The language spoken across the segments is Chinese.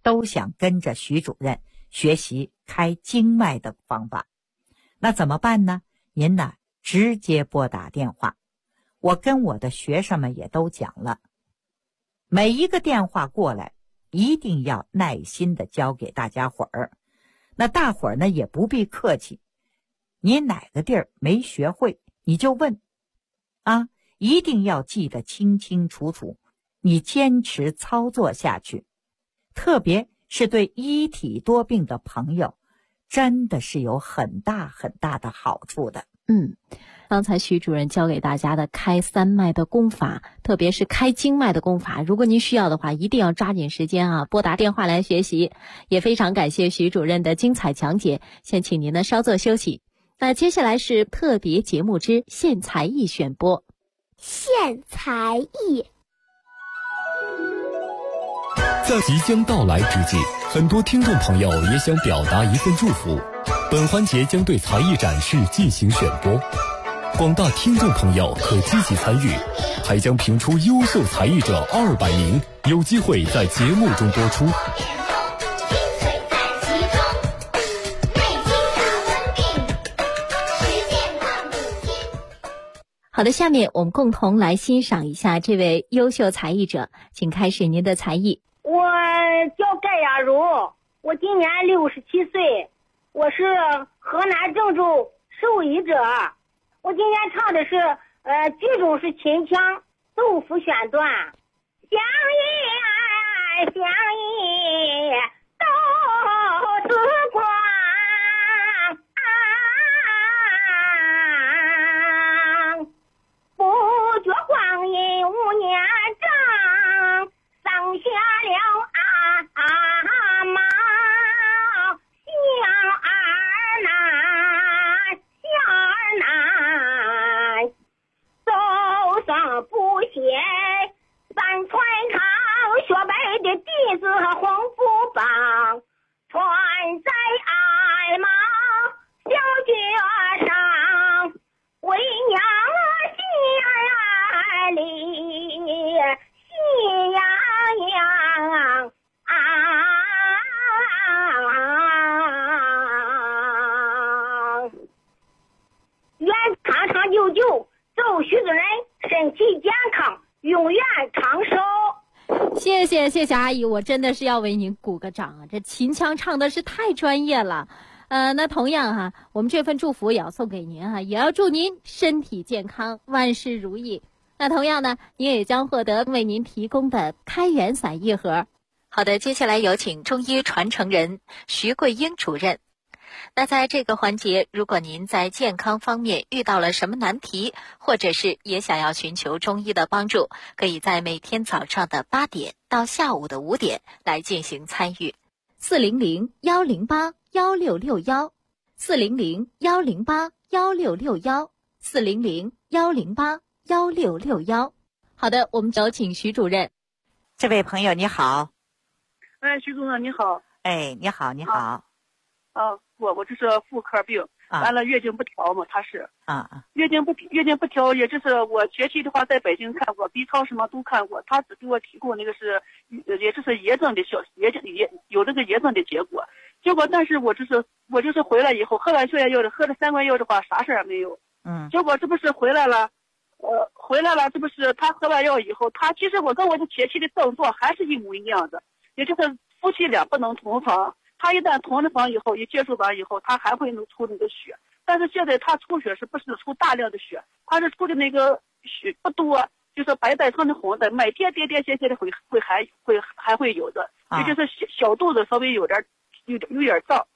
都想跟着徐主任学习开经脉的方法。那怎么办呢？您呢，直接拨打电话。我跟我的学生们也都讲了，每一个电话过来一定要耐心的教给大家伙儿。那大伙儿呢也不必客气，你哪个地儿没学会你就问啊，一定要记得清清楚楚，你坚持操作下去。特别是对一体多病的朋友，真的是有很大很大的好处的。 刚才徐主任教给大家的开三脉的功法，特别是开经脉的功法，如果您需要的话，一定要抓紧时间啊，拨打电话来学习。也非常感谢徐主任的精彩讲解，先请您呢稍作休息。那接下来是特别节目之献才艺选播。 献才艺。 在即将到来之际，很多听众朋友也想表达一份祝福。本环节将对才艺展示进行选播，广大听众朋友可积极参与，还将评出优秀才艺者200名，有机会在节目中播出。 好的，下面我们共同来欣赏一下这位优秀才艺者，请开始您的才艺。 我叫盖亚茹，我今年67岁，我是河南郑州受益者。我今天唱的是剧种是秦腔奏府选段。相依相依都是光，不觉光阴5年整，剩下了妈小儿男，小儿男走上不歇，三传堂学背的弟子和红布棒，穿在爱马小脚上，为娘喜洋洋啊，愿长长久久，祝徐主任身体健康，永远长寿。 谢谢阿姨，我真的是要为您鼓个掌啊！这秦腔唱的是太专业了。那同样哈，我们这份祝福也要送给您哈，也要祝您身体健康，万事如意。那同样呢，您也将获得为您提供的开元散一盒。好的，接下来有请中医传承人徐桂英主任。那在这个环节，如果您在健康方面遇到了什么难题，或者是也想要寻求中医的帮助，可以在每天早上的8点到下午的5点来进行参与。400-108-1661 400-108-1661 400-108-1661。好的，我们有请徐主任。 这位朋友你好。 徐主任你好。 你好你好。 我这是妇科病，完了月经不调嘛，他是月经不调，也就是我前期的话在北京看过 B 超什么都看过，他只给我提供那个是也就是炎症的有这个炎症的结果，但是我就是回来以后喝完消炎药的，喝了3罐药的话啥事儿也没有。结果这不是回来了，这不是他喝完药以后，他其实我跟我的前期的症状还是一模一样的，也就是夫妻俩不能同房。他一旦同了房以后，一接触完以后，他还会能出那个血，但是现在他出血是不是出大量的血？他是出的那个血不多，就是白带上的红的，每天点点线线的还会有的，也就是小肚子稍微有点胀。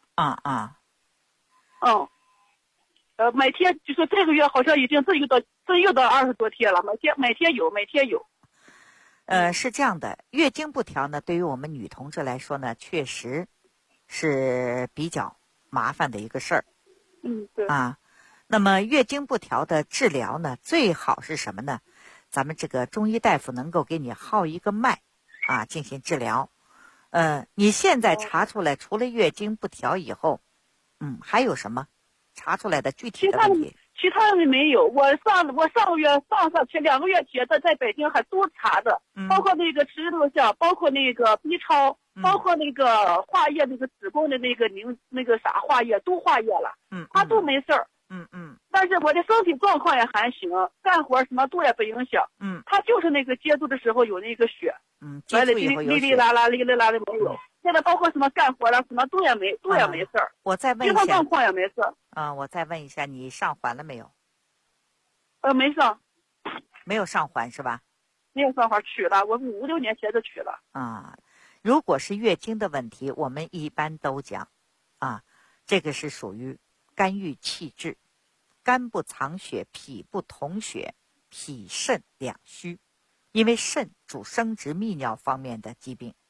每天就是这个月好像已经又到20多天了，每天有。 是这样的，月经不调呢，对于我们女同志来说呢，确实是比较麻烦的一个事儿。 对。 那么月经不调的治疗呢，最好是什么呢？咱们这个中医大夫能够给你号一个脉进行治疗。你现在查出来，除了月经不调以后，还有什么查出来的具体的问题？ 其他的没有，我上个月前2个月前在北京还都查的，包括那个尺度项，包括那个 B 超， 包括那个化液，那个子宫的那个化液都化液了，他都没事儿。但是我的身体状况也还行，干活什么都也不影响。他就是那个接触的时候有那个血， 接触以后有血， 哩哩啦啦的没有。现在包括什么干活了，什么都也没事儿。 我再问一下， 健康状况也没事儿。我再问一下，你上环了没有？ 没上。 没有上环是吧？ 没有上环，取了，我5、6年前就取了。 如果是月经的问题，我们一般都讲，这个是属于肝郁气滞，肝不藏血，脾不统血，脾肾两虚，因为肾主生殖泌尿方面的疾病，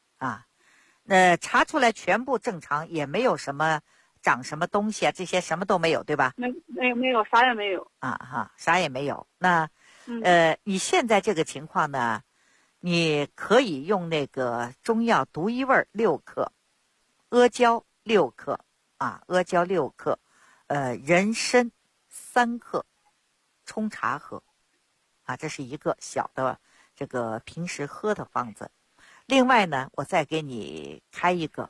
查出来全部正常，也没有什么长什么东西啊，这些什么都没有，对吧？ 没有，啥也没有。 啥也没有。那你现在这个情况呢，你可以用那个中药独一味6克，阿胶6克阿胶6克，人参3克，冲茶喝这是一个小的这个平时喝的方子。另外呢，我再给你开一个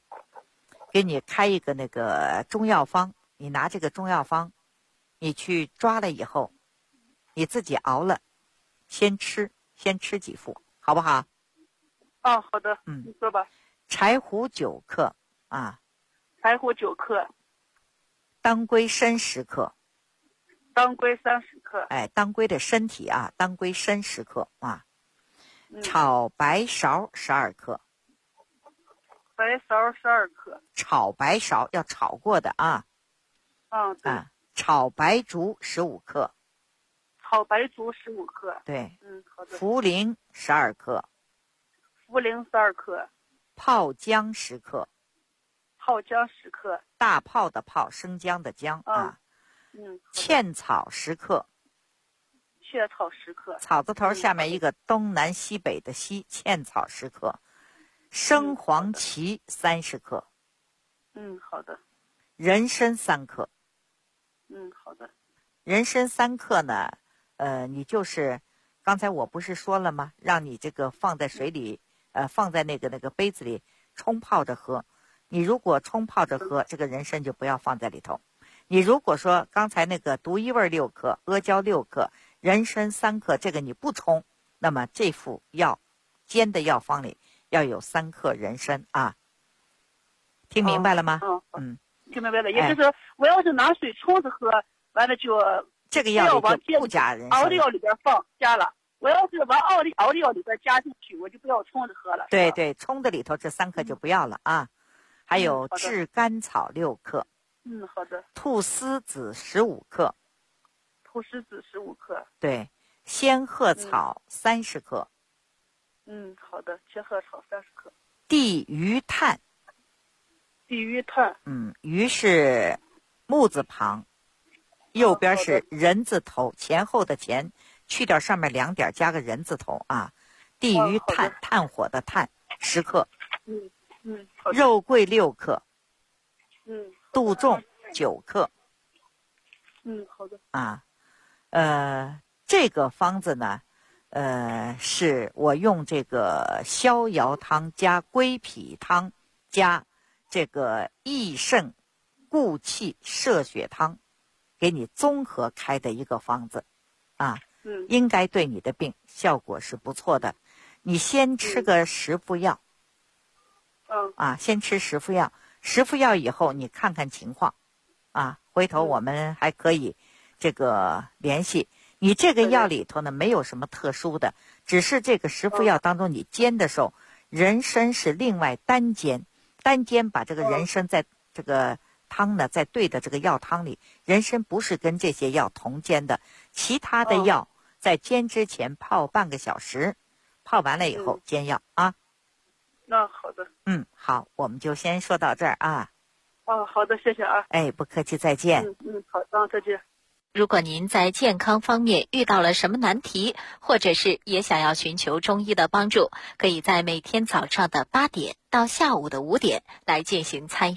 那个中药方，你拿这个中药方，你去抓了以后，你自己熬了，先吃几副，好不好？ 好的。你说吧。 柴胡9克柴胡9克。 当归参10克。 当归30克。 当归的身体当归参10克炒白芍12克。 白芍12克。 炒白芍要炒过的对。 炒白术15克。 炒白术15克。 对。 好的。 茯苓12克。 茯苓12克。 泡姜10克。 泡姜10克。 大泡的泡，生姜的姜茜草10克。 茜草10克。 草字头下面一个东南西北的西，茜草10克。生黄芪30克。 好的。 人参3克。 好的。 人参3克呢，你就是刚才我不是说了吗？让你这个放在水里，放在那个杯子里冲泡着喝。你如果冲泡着喝，这个人参就不要放在里头。你如果说刚才那个独一味6克，阿胶6克，人参3克，这个你不冲，那么这副药煎的药方里要有3克人参听明白了吗？ 听明白了。也就是我要是拿水冲着喝，完了就这个药里就不加人参， 熬的药里边加了。我要是往熬的药里边加进去，我就不要冲着喝了。 对，冲的里头这3克就不要了还有炙甘草6克。 好的。 菟丝子15克。 菟丝子15克。 对，仙鹤草30克。 好的，仙鹤草30克。 地榆炭。 地榆炭。 榆是木字旁，右边是人字头，前后的前，去掉上面2点，加个人字头地榆炭，炭火的炭10克。肉桂6克。杜仲9克。 好的。这个方子呢，是我用这个逍遥汤加归脾汤加这个益肾固气摄血汤，给你综合开的一个方子应该对你的病效果是不错的。你先吃个10副药。先吃10副药，10副药以后你看看情况回头我们还可以这个联系。你这个药里头呢没有什么特殊的，只是这个10副药当中你煎的时候，人参是另外单煎，把这个人参在这个汤呢再兑的这个药汤里，人参不是跟这些药同煎的，其他的药在煎之前泡半个小时，泡完了以后煎药好的。 好，我们就先说到这儿好的，谢谢不客气，再见。 好，再见。 如果您在健康方面遇到了什么难题，或者是也想要寻求中医的帮助，可以在每天早上的8点到下午的5点来进行参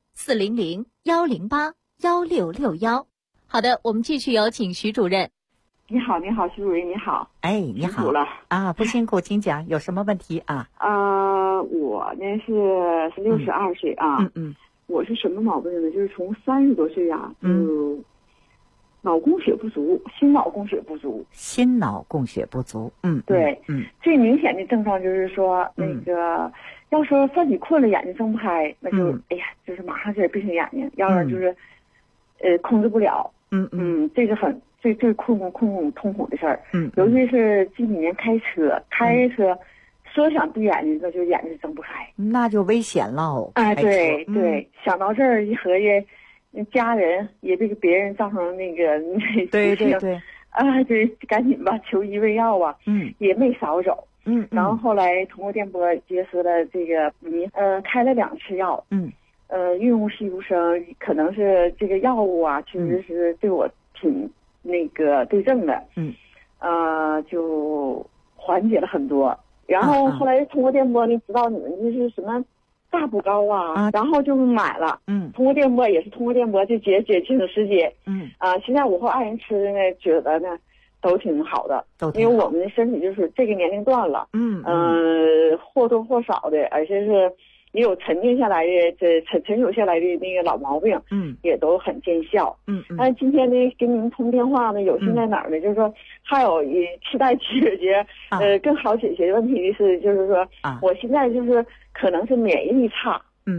与。400-108-1661，400-108-1661，400-108-1661。好的，我们继续有请徐主任。 你好，你好，徐主任，你好。 哎，你好。 辛苦了啊，不辛苦，请讲，有什么问题啊？ 我呢是62岁啊。我是什么毛病呢？就是从30多岁啊，就脑供血不足，心脑供血不足。 心脑供血不足， 对，最明显的症状就是说，那个要说饭里困了，眼睛睁不开，那就哎呀，就是马上就得闭上眼睛，要不然就是控制不了。这个很最痛苦的事儿。尤其是近几年开车说想闭眼睛，那就眼睛睁不开， 那就危险了。 对，想到这儿一合计，家人也别给别人造成那个对， 就赶紧吧，求医喂药啊。也没少走。然后后来通过电波结识了这个开了2次药。运用西毒生，可能是这个药物啊，确实是对我挺那个对症的。就缓解了很多。然后后来通过电波呢，知道你们这是什么大补膏啊，然后就买了。通过电波也是通过电波就解清楚时间。现在我和爱人吃的呢，觉得呢都挺好的，因为我们的身体就是这个年龄段了。或多或少的，而且是也有沉淀下来的沉久下来的那个老毛病。也都很见效。但是今天呢跟您通电话呢，有心在哪儿呢？就是说还有期待解决更好解决问题的是，就是说我现在就是可能是免疫力差。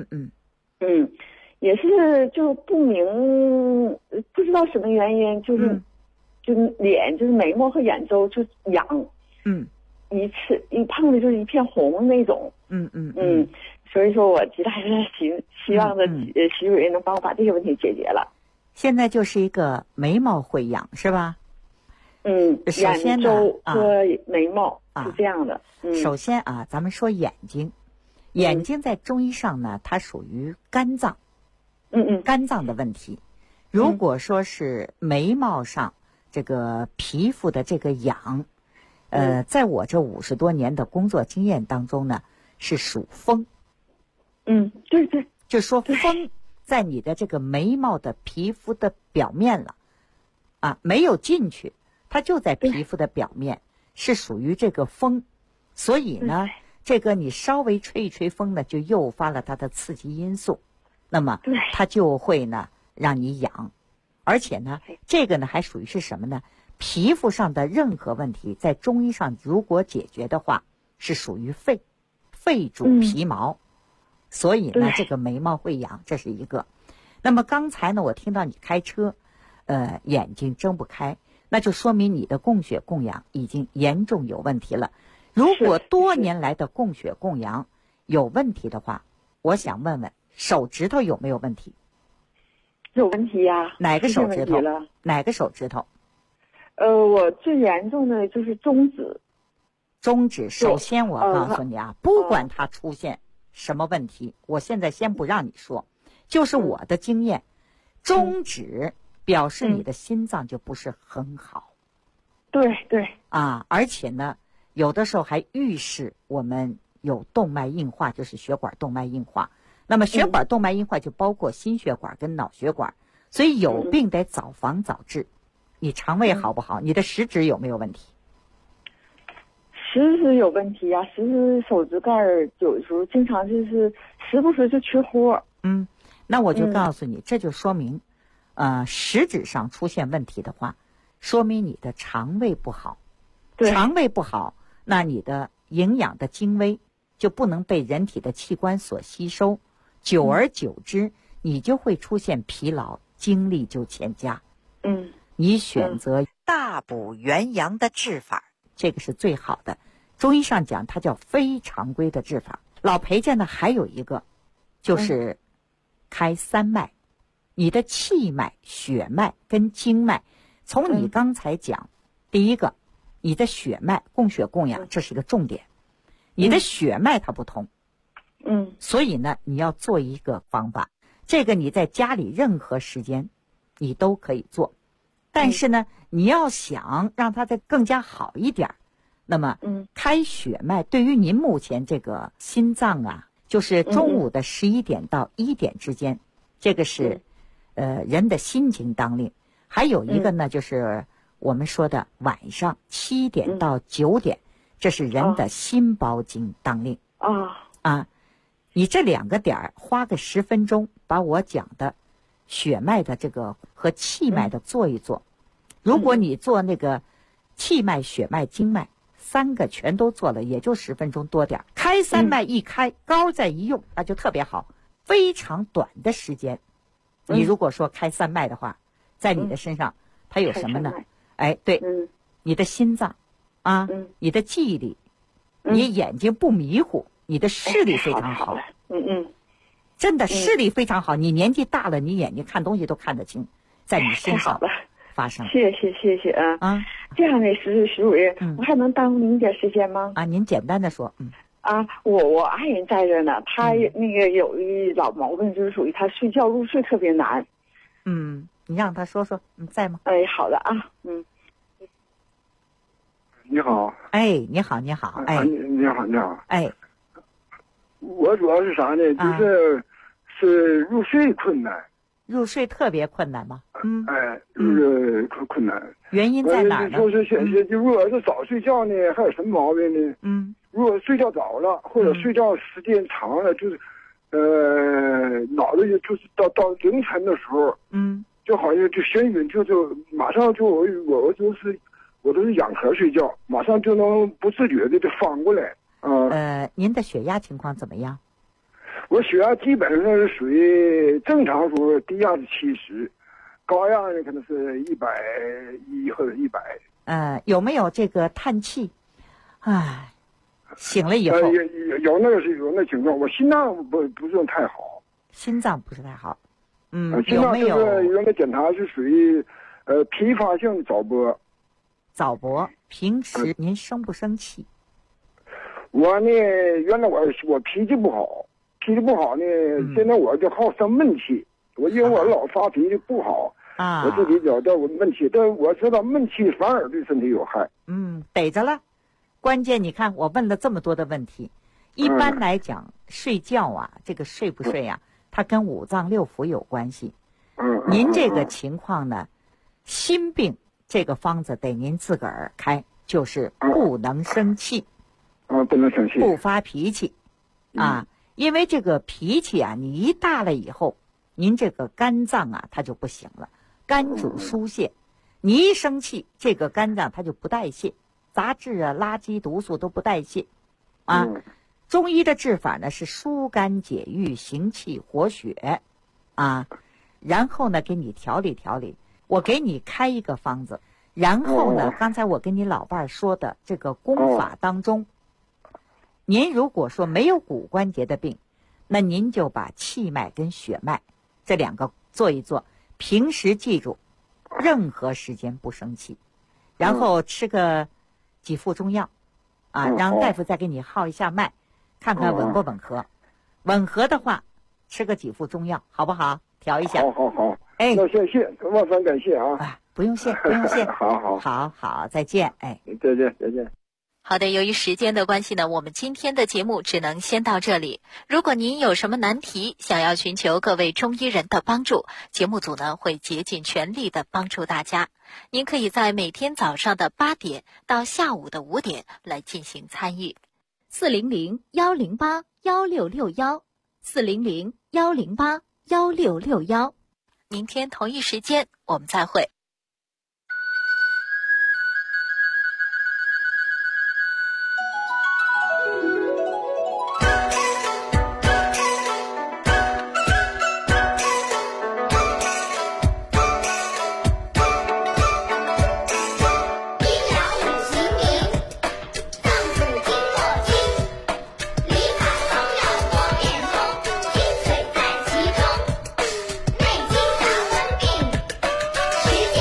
也是就不知道什么原因，就脸就是眉毛和眼周就痒。一碰的就是一片红那种。所以说我极大的希望的徐主任能帮我把这个问题解决了。 现在就是一个眉毛会痒是吧？首先眼周和眉毛是这样的。 首先啊，咱们说眼睛，眼睛在中医上呢，它属于肝脏。肝脏的问题。如果说是眉毛上这个皮肤的这个痒，在我这50多年的工作经验当中呢，是属风。 对， 就说风在你的这个眉毛的皮肤的表面了，没有进去，它就在皮肤的表面，是属于这个风。所以呢，这个你稍微吹一吹风呢，就诱发了它的刺激因素，那么它就会呢让你痒。而且呢，这个呢还属于是什么呢？皮肤上的任何问题，在中医上如果解决的话，是属于肺主皮毛。所以呢，这个眉毛会痒，这是一个。那么刚才呢，我听到你开车，眼睛睁不开，那就说明你的供血供氧已经严重有问题了。如果多年来的供血供氧有问题的话，我想问问手指头有没有问题？ 有问题呀。 哪个手指头？哪个手指头？ 我最严重的就是中指。 中指，首先我告诉你啊，不管它出现什么问题，我现在先不让你说，就是我的经验，中指表示你的心脏就不是很好。 对而且呢，有的时候还预示我们有动脉硬化，就是血管动脉硬化。那么血管动脉硬化就包括心血管跟脑血管，所以有病得早防早治。你肠胃好不好？你的食指有没有问题？ 食指有问题呀，食指手指盖有时候经常就是时不时就缺货。 那我就告诉你，这就说明，食指上出现问题的话，说明你的肠胃不好。肠胃不好，那你的营养的精微就不能被人体的器官所吸收，久而久之，你就会出现疲劳，精力就欠佳。你选择大补元阳的治法，这个是最好的。中医上讲，它叫非常规的治法。老裴家呢还有一个，就是开3脉，你的气脉、血脉跟经脉。从你刚才讲，第一个，你的血脉供血供氧，这是一个重点。你的血脉它不通，所以呢，你要做一个方法。这个你在家里任何时间你都可以做，但是呢，你要想让它再更加好一点，那么开血脉对于您目前这个心脏啊，就是中午的11点到1点之间，这个是人的心经当令。还有一个呢，就是我们说的晚上7点到9点，这是人的心包经当令。你这2个点花个10分钟，把我讲的血脉的这个和气脉的做一做。如果你做那个气脉、血脉、经脉3个全都做了，也就10分钟多点。开3脉一开，膏再一用，那就特别好。非常短的时间，你如果说开3脉的话，在你的身上它有什么呢？对，你的心脏你的记忆力，你眼睛不迷糊，你的视力非常好。真的视力非常好。你年纪大了，你眼睛看东西都看得清，在你身上发生。 谢谢啊！这样的石主任，我还能耽误您点时间吗？ 您简单的说。 我爱人在这呢，他那个有一老毛病，就是属于他睡觉入睡特别难。 你让他说说，在吗？ 好的啊。 你好。 你好。你好。 我主要是啥呢？是入睡困难。 入睡特别困难吗？ 入睡困难。 原因在哪儿呢？ 就是如果是早睡觉呢，还有什么毛病呢？如果睡觉早了，或者睡觉时间长了，就是脑子就是到凌晨的时候，就好像就眩晕，就马上就我都是仰壳睡觉，马上就能不自觉的就翻过来。 您的血压情况怎么样？ 我血压基本上是属于正常时候，低压是70，高压呢可能是110或者100。 有没有这个叹气？醒了以后有那情况。我心脏不是太好。 心脏不是太好。 心脏有那检查是属于批发性早搏。 早搏，平时您生不生气？ 我呢，原来我脾气不好呢，现在我就好生闷气。因为我老发脾气不好我自己觉得我闷气，但我知道闷气反而对身体有害。 逮着了。关键你看，我问了这么多的问题。一般来讲，睡觉这个睡不睡它跟5脏6腑有关系。您这个情况呢，心病这个方子得您自个儿开，就是不能生气。 不能生气， 不发脾气。因为这个脾气你一大了以后，您这个肝脏它就不行了。肝主疏泄，你一生气，这个肝脏它就不代谢。杂质垃圾毒素都不代谢中医的治法呢是疏肝解郁、行气活血然后呢给你调理调理。我给你开一个方子，然后呢刚才我跟你老伴儿说的这个功法当中，您如果说没有骨关节的病，那您就把气脉跟血脉这2个做一做。平时记住任何时间不生气，然后吃个几副中药让大夫再给你号一下脉，看看吻不吻合。吻合的话吃个几副中药，好不好？调一下。 好。那谢谢，万分感谢不用谢。好，再见。 再见。 好的，由于时间的关系呢，我们今天的节目只能先到这里。如果您有什么难题，想要寻求各位中医人的帮助，节目组呢会竭尽全力的帮助大家。您可以在每天早上的8点到下午的5点来进行参与。400-108-1661 400-108-1661。明天同一时间我们再会。 时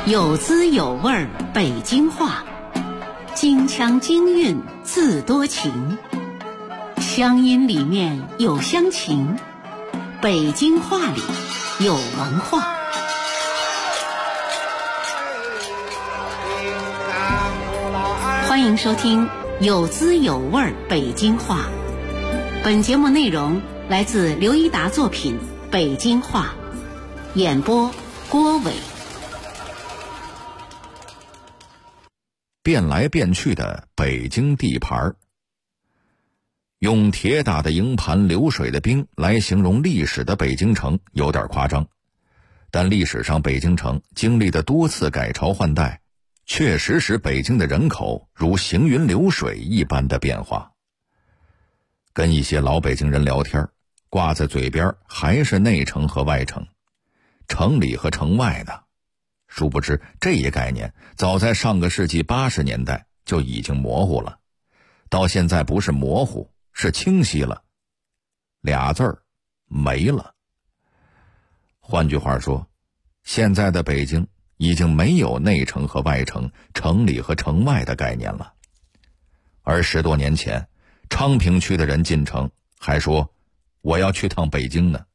有滋有味北京话，京腔京韵自多情，乡音里面有乡情，北京话里有文化。欢迎收听有滋有味北京话。本节目内容来自刘一达作品《北京话》，演播郭伟。 变来变去的北京地盘，用铁打的营盘流水的兵来形容历史的北京城有点夸张，但历史上北京城经历的多次改朝换代，确实使北京的人口如行云流水一般的变化。跟一些老北京人聊天，挂在嘴边还是内城和外城，城里和城外的。殊不知这一概念早在上个世纪80年代就已经模糊了，到现在不是模糊，是清晰了，俩字儿没了。换句话说，现在的北京已经没有内城和外城，城里和城外的概念了。而10多年前，昌平区的人进城还说我要去趟北京呢。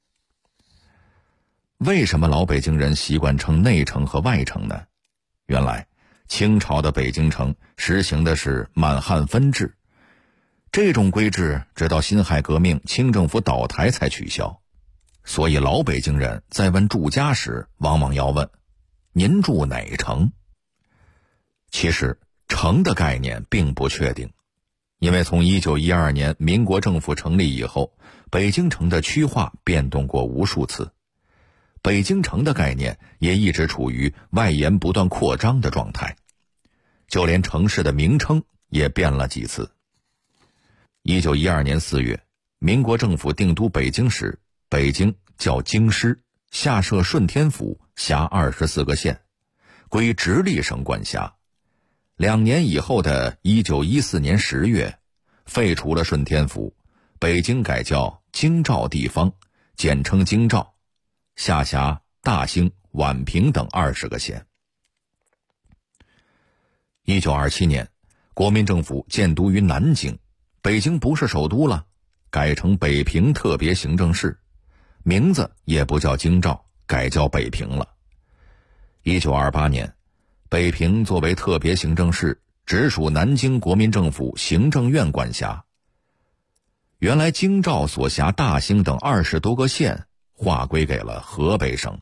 为什么老北京人习惯称内城和外城呢？原来清朝的北京城实行的是满汉分治，这种规制直到辛亥革命清政府倒台才取消。所以老北京人在问住家时往往要问您住哪城。其实城的概念并不确定，因为从1912年民国政府成立以后，北京城的区划变动过无数次，北京城的概念也一直处于外延不断扩张的状态，就连城市的名称也变了几次。1912年4月，民国政府定都北京时，北京叫京师，下设顺天府，辖24个县，归直隶省管辖。2年以后的1914年10月，废除了顺天府，北京改叫京兆地方，简称京兆，下辖大兴、宛平等20个县。1927年，国民政府建都于南京，北京不是首都了，改成北平特别行政市，名字也不叫京兆，改叫北平了。1928年，北平作为特别行政市，直属南京国民政府行政院管辖。原来京兆所辖大兴等20多个县划归给了河北省。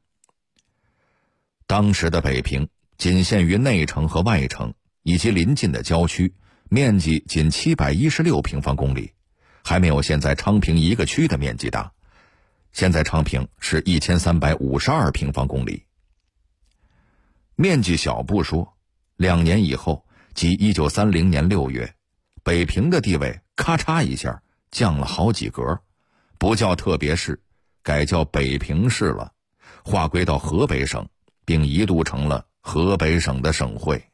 当时的北平仅限于内城和外城以及邻近的郊区，面积仅716平方公里，还没有现在昌平一个区的面积大。现在昌平是1352平方公里。面积小不说，2年以后，即1930年6月，北平的地位咔嚓一下降了好几格，不叫特别市，改叫北平市了，划归到河北省，并一度成了河北省的省会。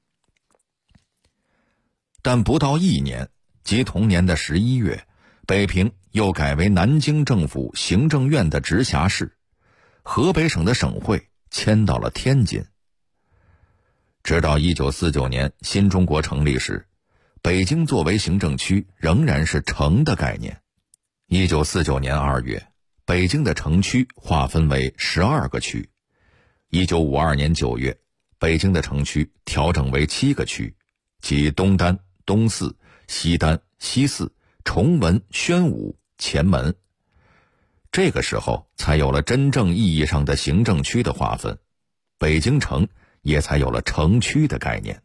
但不到1年，即同年的11月，北平又改为南京政府行政院的直辖市，河北省的省会迁到了天津。直到1949年新中国成立时，北京作为行政区仍然是城的概念。1949年2月，北京的城区划分为12个区。1952年9月，北京的城区调整为7个区，即东单、东四、西单、西四、崇文、宣武、前门。这个时候才有了真正意义上的行政区的划分，北京城也才有了城区的概念。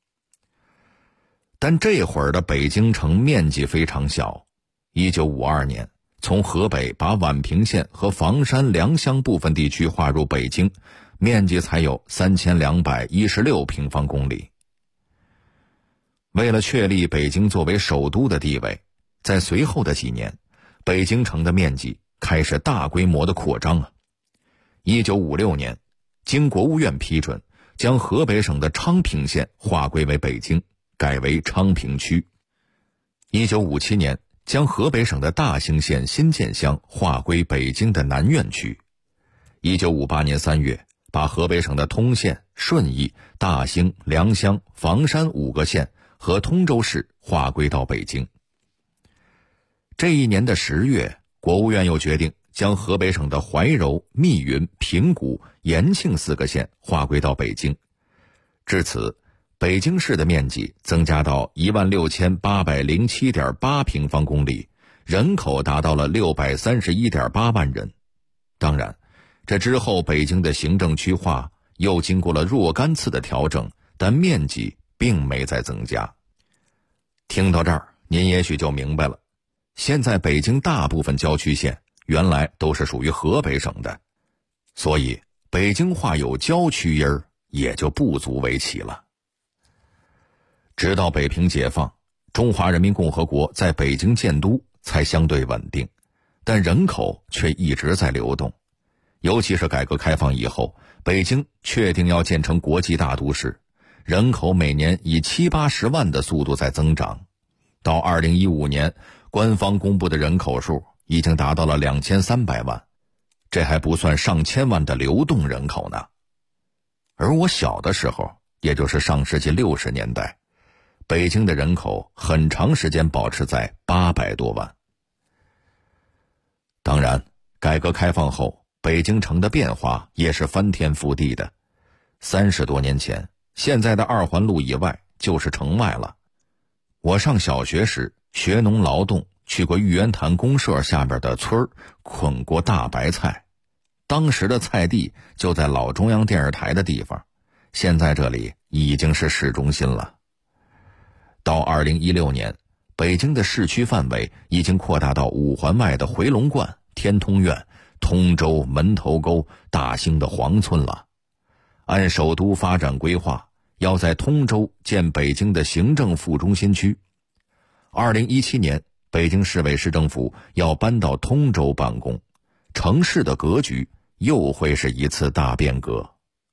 但这会儿的北京城面积非常小。1952年，从河北把宛平县和房山、良乡部分地区划入北京，面积才有3216平方公里。为了确立北京作为首都的地位，在随后的几年，北京城的面积开始大规模的扩张啊。1956年，经国务院批准，将河北省的昌平县划归为北京，改为昌平区。1957年，将河北省的大兴县新建乡划归北京的南苑区。1958年3月， 把河北省的通县、顺义、大兴、良乡、房山5个县和通州市划归到北京。这一年的10月，国务院又决定将河北省的怀柔、密云、平谷、延庆4个县划归到北京。至此，北京市的面积增加到16807.8平方公里，人口达到了631.8万人。当然，这之后北京的行政区划又经过了若干次的调整，但面积并没再增加。听到这儿，您也许就明白了，现在北京大部分郊区县原来都是属于河北省的，所以北京话有郊区音儿也就不足为奇了。直到北平解放，中华人民共和国在北京建都才相对稳定，但人口却一直在流动。尤其是改革开放以后，北京确定要建成国际大都市，人口每年以70-80万的速度在增长。到2015年，官方公布的人口数已经达到了2300万，这还不算上千万的流动人口呢。而我小的时候，也就是上世纪60年代，北京的人口很长时间保持在800多万。当然，改革开放后，北京城的变化也是翻天覆地的。30多年前，现在的2环路以外就是城外了。我上小学时学农劳动，去过玉渊潭公社下边的村儿，捆过大白菜。当时的菜地就在老中央电视台的地方，现在这里已经是市中心了。到2016年，北京的市区范围已经扩大到5环外的回龙观、天通苑、通州、门头沟、大兴的黄村了。按首都发展规划，要在通州建北京的行政副中心区。2017年，北京市委市政府要搬到通州办公，城市的格局又会是一次大变革。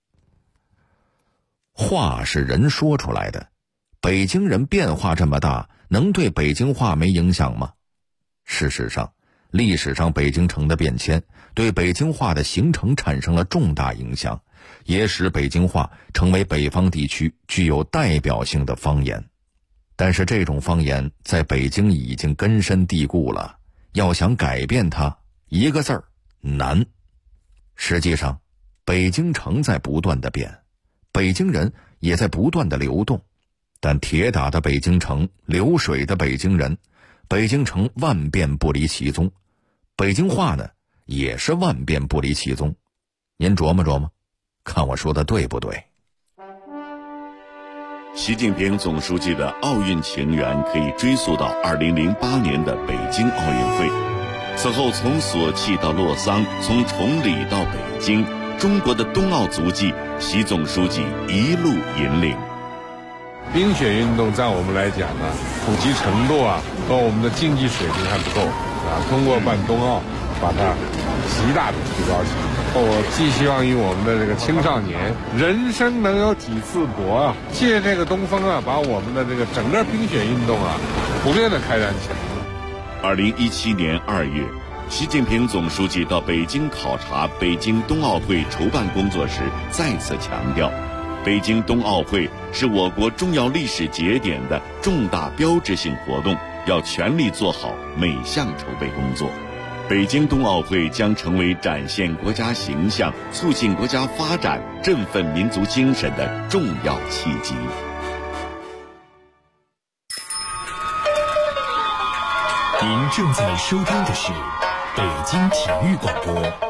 话是人说出来的，北京人变化这么大，能对北京话没影响吗？事实上，历史上北京城的变迁对北京话的形成产生了重大影响，也使北京话成为北方地区具有代表性的方言。但是这种方言在北京已经根深蒂固了，要想改变它，一个字儿，难。实际上，北京城在不断的变，北京人也在不断的流动，但铁打的北京城，流水的北京人，北京城万变不离其宗，北京话呢，也是万变不离其宗。您琢磨琢磨，看我说的对不对？ 习近平总书记的奥运情缘可以追溯到2008年的北京奥运会。此后从索契到洛桑，从崇礼到北京，中国的冬奥足迹，习总书记一路引领。 冰雪运动在我们来讲呢，普及程度和我们的竞技水平还不够通过办冬奥，把它极大的提高起来。我寄希望于我们的这个青少年，人生能有几次搏借这个东风把我们的这个整个冰雪运动普遍的开展起来。 2017年2月，习近平总书记到北京考察北京冬奥会筹办工作时，再次强调，北京冬奥会是我国重要历史节点的重大标志性活动，要全力做好每项筹备工作。北京冬奥会将成为展现国家形象、促进国家发展、振奋民族精神的重要契机。 您正在收听的是北京体育广播